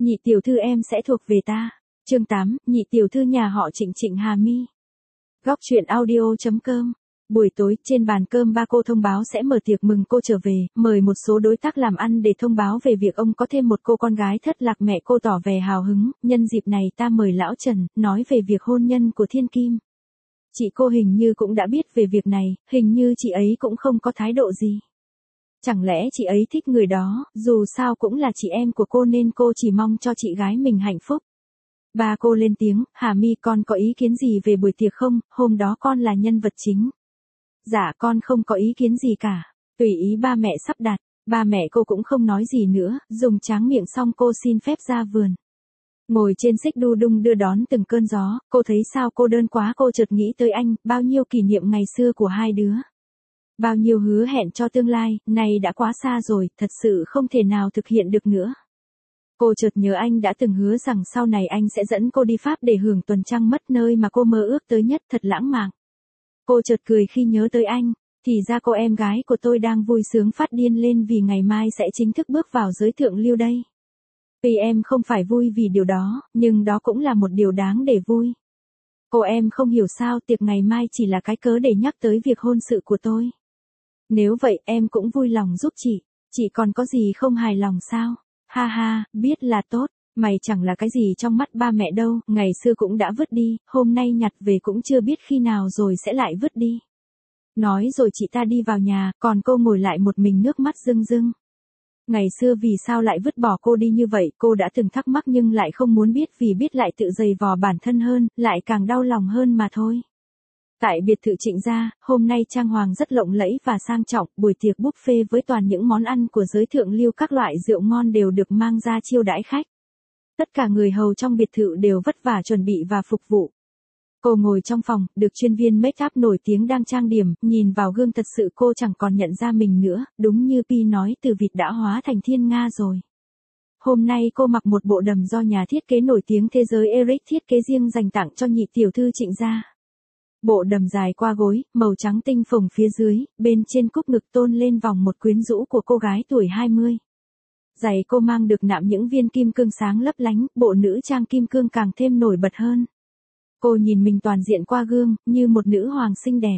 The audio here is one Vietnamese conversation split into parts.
Nhị tiểu thư em sẽ thuộc về ta. Chương 8, nhị tiểu thư nhà họ Trịnh Trịnh Hà Mi. Góc truyện audio.com. Buổi tối, trên bàn cơm ba cô thông báo sẽ mở tiệc mừng cô trở về, mời một số đối tác làm ăn để thông báo về việc ông có thêm một cô con gái thất lạc. Mẹ cô tỏ vẻ hào hứng, nhân dịp này ta mời lão Trần, nói về việc hôn nhân của Thiên Kim. Chị cô hình như cũng đã biết về việc này, hình như chị ấy cũng không có thái độ gì. Chẳng lẽ chị ấy thích người đó, dù sao cũng là chị em của cô nên cô chỉ mong cho chị gái mình hạnh phúc. Ba cô lên tiếng, Hà Mi con có ý kiến gì về buổi tiệc không, hôm đó con là nhân vật chính. Dạ con không có ý kiến gì cả, tùy ý ba mẹ sắp đặt. Ba mẹ cô cũng không nói gì nữa, dùng tráng miệng xong cô xin phép ra vườn. Ngồi trên xích đu đung đưa đón từng cơn gió, cô thấy sao cô đơn quá, cô chợt nghĩ tới anh, bao nhiêu kỷ niệm ngày xưa của hai đứa. Bao nhiêu hứa hẹn cho tương lai, này đã quá xa rồi, thật sự không thể nào thực hiện được nữa. Cô chợt nhớ anh đã từng hứa rằng sau này anh sẽ dẫn cô đi Pháp để hưởng tuần trăng mật, nơi mà cô mơ ước tới nhất, thật lãng mạn. Cô chợt cười khi nhớ tới anh, thì ra cô em gái của tôi đang vui sướng phát điên lên vì ngày mai sẽ chính thức bước vào giới thượng lưu đây. Tuy em không phải vui vì điều đó, nhưng đó cũng là một điều đáng để vui. Cô em không hiểu sao tiệc ngày mai chỉ là cái cớ để nhắc tới việc hôn sự của tôi. Nếu vậy em cũng vui lòng giúp chị còn có gì không hài lòng sao? Ha ha, biết là tốt, mày chẳng là cái gì trong mắt ba mẹ đâu, ngày xưa cũng đã vứt đi, hôm nay nhặt về cũng chưa biết khi nào rồi sẽ lại vứt đi. Nói rồi chị ta đi vào nhà, còn cô ngồi lại một mình nước mắt rưng rưng. Ngày xưa vì sao lại vứt bỏ cô đi như vậy, cô đã từng thắc mắc nhưng lại không muốn biết, vì biết lại tự dày vò bản thân hơn, lại càng đau lòng hơn mà thôi. Tại biệt thự Trịnh gia, hôm nay trang hoàng rất lộng lẫy và sang trọng, buổi tiệc buffet với toàn những món ăn của giới thượng lưu, các loại rượu ngon đều được mang ra chiêu đãi khách. Tất cả người hầu trong biệt thự đều vất vả chuẩn bị và phục vụ. Cô ngồi trong phòng, được chuyên viên make up nổi tiếng đang trang điểm, nhìn vào gương thật sự cô chẳng còn nhận ra mình nữa, đúng như Pi nói, từ vịt đã hóa thành thiên nga rồi. Hôm nay cô mặc một bộ đầm do nhà thiết kế nổi tiếng thế giới Eric thiết kế riêng dành tặng cho nhị tiểu thư Trịnh gia. Bộ đầm dài qua gối, màu trắng tinh phồng phía dưới, bên trên cúc ngực tôn lên vòng một quyến rũ của cô gái tuổi 20. Giày cô mang được nạm những viên kim cương sáng lấp lánh, bộ nữ trang kim cương càng thêm nổi bật hơn. Cô nhìn mình toàn diện qua gương, như một nữ hoàng xinh đẹp.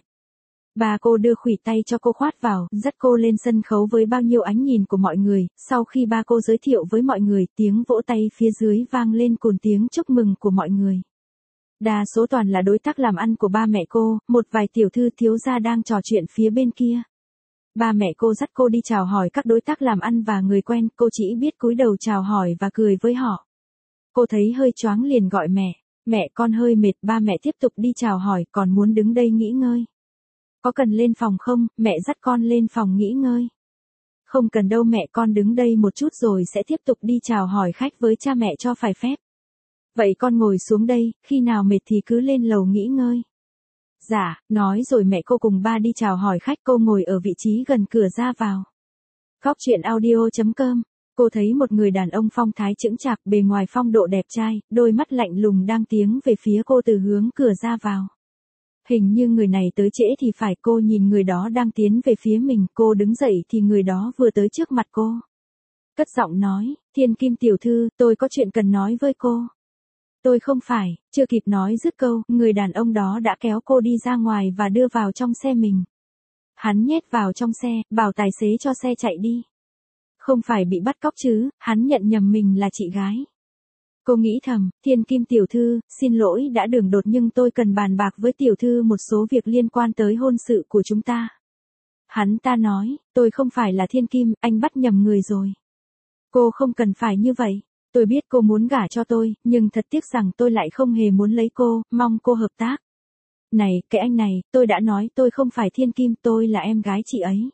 Bà cô đưa khuỷu tay cho cô khoát vào, dắt cô lên sân khấu với bao nhiêu ánh nhìn của mọi người. Sau khi ba cô giới thiệu với mọi người, tiếng vỗ tay phía dưới vang lên cùng tiếng chúc mừng của mọi người. Đa số toàn là đối tác làm ăn của ba mẹ cô, một vài tiểu thư thiếu gia đang trò chuyện phía bên kia. Ba mẹ cô dắt cô đi chào hỏi các đối tác làm ăn và người quen, cô chỉ biết cúi đầu chào hỏi và cười với họ. Cô thấy hơi choáng liền gọi mẹ con hơi mệt, ba mẹ tiếp tục đi chào hỏi, còn muốn đứng đây nghỉ ngơi. Có cần lên phòng không, mẹ dắt con lên phòng nghỉ ngơi. Không cần đâu mẹ, con đứng đây một chút rồi sẽ tiếp tục đi chào hỏi khách với cha mẹ cho phải phép. Vậy con ngồi xuống đây, khi nào mệt thì cứ lên lầu nghỉ ngơi. Dạ, nói rồi mẹ cô cùng ba đi chào hỏi khách, cô ngồi ở vị trí gần cửa ra vào. Góc truyện audio.com. Cô thấy một người đàn ông phong thái chững chạc, bề ngoài phong độ đẹp trai, đôi mắt lạnh lùng đang tiến về phía cô từ hướng cửa ra vào. Hình như người này tới trễ thì phải, cô nhìn người đó đang tiến về phía mình, cô đứng dậy thì người đó vừa tới trước mặt cô. Cất giọng nói, Thiên Kim tiểu thư, tôi có chuyện cần nói với cô. Tôi không phải, chưa kịp nói dứt câu, người đàn ông đó đã kéo cô đi ra ngoài và đưa vào trong xe mình. Hắn nhét vào trong xe, bảo tài xế cho xe chạy đi. Không phải bị bắt cóc chứ, hắn nhận nhầm mình là chị gái. Cô nghĩ thầm, Thiên Kim tiểu thư, xin lỗi đã đường đột nhưng tôi cần bàn bạc với tiểu thư một số việc liên quan tới hôn sự của chúng ta. Hắn ta nói, tôi không phải là Thiên Kim, anh bắt nhầm người rồi. Cô không cần phải như vậy. Tôi biết cô muốn gả cho tôi, nhưng thật tiếc rằng tôi lại không hề muốn lấy cô, mong cô hợp tác. Này, cái anh này, tôi đã nói tôi không phải Thiên Kim, tôi là em gái chị ấy.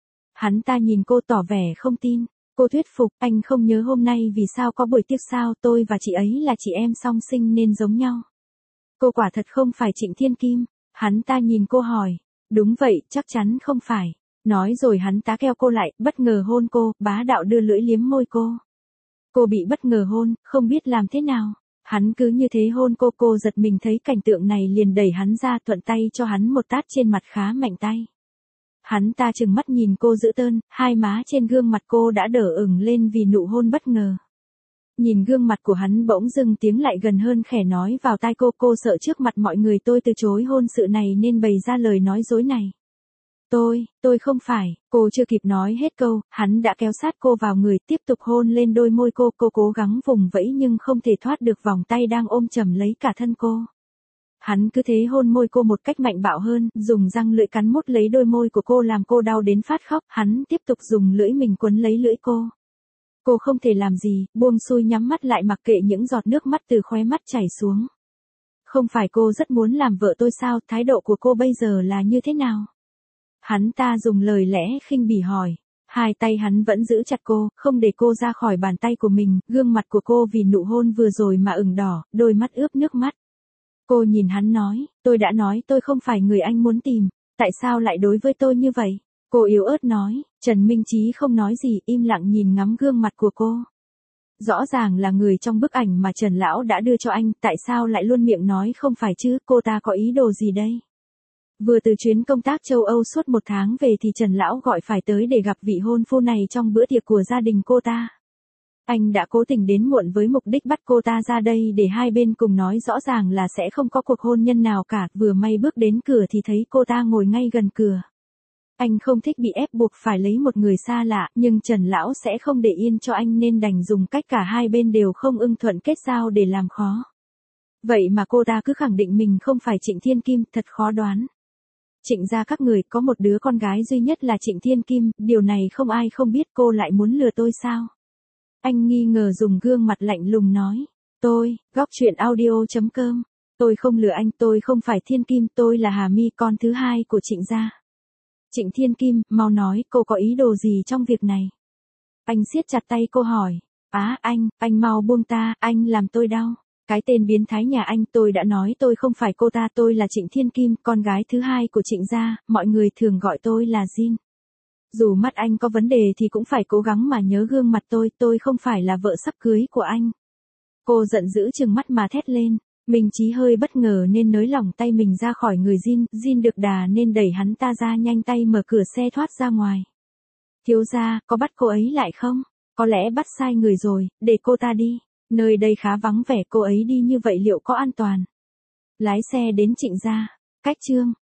Hắn ta nhìn cô tỏ vẻ không tin. Cô thuyết phục, anh không nhớ hôm nay vì sao có buổi tiệc sao, tôi và chị ấy là chị em song sinh nên giống nhau. Cô quả thật không phải Trịnh Thiên Kim. Hắn ta nhìn cô hỏi. Đúng vậy, chắc chắn không phải. Nói rồi hắn ta kéo cô lại, bất ngờ hôn cô, bá đạo đưa lưỡi liếm môi cô. Cô bị bất ngờ hôn, không biết làm thế nào. Hắn cứ như thế hôn cô giật mình thấy cảnh tượng này liền đẩy hắn ra, thuận tay cho hắn một tát trên mặt khá mạnh tay. Hắn ta trừng mắt nhìn cô dữ tợn, hai má trên gương mặt cô đã đỏ ửng lên vì nụ hôn bất ngờ. Nhìn gương mặt của hắn bỗng dưng tiếng lại gần hơn khẽ nói vào tai cô sợ trước mặt mọi người tôi từ chối hôn sự này nên bày ra lời nói dối này. Tôi không phải, cô chưa kịp nói hết câu, hắn đã kéo sát cô vào người tiếp tục hôn lên đôi môi cô cố gắng vùng vẫy nhưng không thể thoát được vòng tay đang ôm chầm lấy cả thân cô. Hắn cứ thế hôn môi cô một cách mạnh bạo hơn, dùng răng lưỡi cắn mút lấy đôi môi của cô làm cô đau đến phát khóc, hắn tiếp tục dùng lưỡi mình quấn lấy lưỡi cô. Cô không thể làm gì, buông xuôi nhắm mắt lại mặc kệ những giọt nước mắt từ khóe mắt chảy xuống. Không phải cô rất muốn làm vợ tôi sao, thái độ của cô bây giờ là như thế nào? Hắn ta dùng lời lẽ khinh bỉ hỏi. Hai tay hắn vẫn giữ chặt cô, không để cô ra khỏi bàn tay của mình, gương mặt của cô vì nụ hôn vừa rồi mà ửng đỏ, đôi mắt ướt nước mắt. Cô nhìn hắn nói, tôi đã nói tôi không phải người anh muốn tìm, tại sao lại đối với tôi như vậy? Cô yếu ớt nói, Trần Minh Chí không nói gì, im lặng nhìn ngắm gương mặt của cô. Rõ ràng là người trong bức ảnh mà Trần Lão đã đưa cho anh, tại sao lại luôn miệng nói không phải chứ, cô ta có ý đồ gì đây? Vừa từ chuyến công tác châu Âu suốt 1 tháng về thì Trần Lão gọi phải tới để gặp vị hôn phu này trong bữa tiệc của gia đình cô ta. Anh đã cố tình đến muộn với mục đích bắt cô ta ra đây để hai bên cùng nói rõ ràng là sẽ không có cuộc hôn nhân nào cả, vừa may bước đến cửa thì thấy cô ta ngồi ngay gần cửa. Anh không thích bị ép buộc phải lấy một người xa lạ, nhưng Trần Lão sẽ không để yên cho anh nên đành dùng cách cả hai bên đều không ưng thuận kết giao để làm khó. Vậy mà cô ta cứ khẳng định mình không phải Trịnh Thiên Kim, thật khó đoán. Trịnh gia các người có một đứa con gái duy nhất là Trịnh Thiên Kim, điều này không ai không biết, cô lại muốn lừa tôi sao? Anh nghi ngờ dùng gương mặt lạnh lùng nói. Góc truyện audio.com. Tôi không lừa anh, tôi không phải Thiên Kim, tôi là Hà My, con thứ hai của Trịnh gia. Trịnh Thiên Kim, mau nói, cô có ý đồ gì trong việc này? Anh siết chặt tay cô hỏi. Anh mau buông ta, anh làm tôi đau. Cái tên biến thái nhà anh, tôi đã nói tôi không phải cô ta, tôi là Trịnh Thiên Kim, con gái thứ hai của Trịnh gia, mọi người thường gọi tôi là Jin. Dù mắt anh có vấn đề thì cũng phải cố gắng mà nhớ gương mặt tôi không phải là vợ sắp cưới của anh. Cô giận dữ trừng mắt mà thét lên. Minh Chí hơi bất ngờ nên nới lỏng tay mình ra khỏi người Jin được đà nên đẩy hắn ta ra, nhanh tay mở cửa xe thoát ra ngoài. Thiếu gia, có bắt cô ấy lại không? Có lẽ bắt sai người rồi, để cô ta đi. Nơi đây khá vắng vẻ, cô ấy đi như vậy liệu có an toàn? Lái xe đến Trịnh gia. Cách chương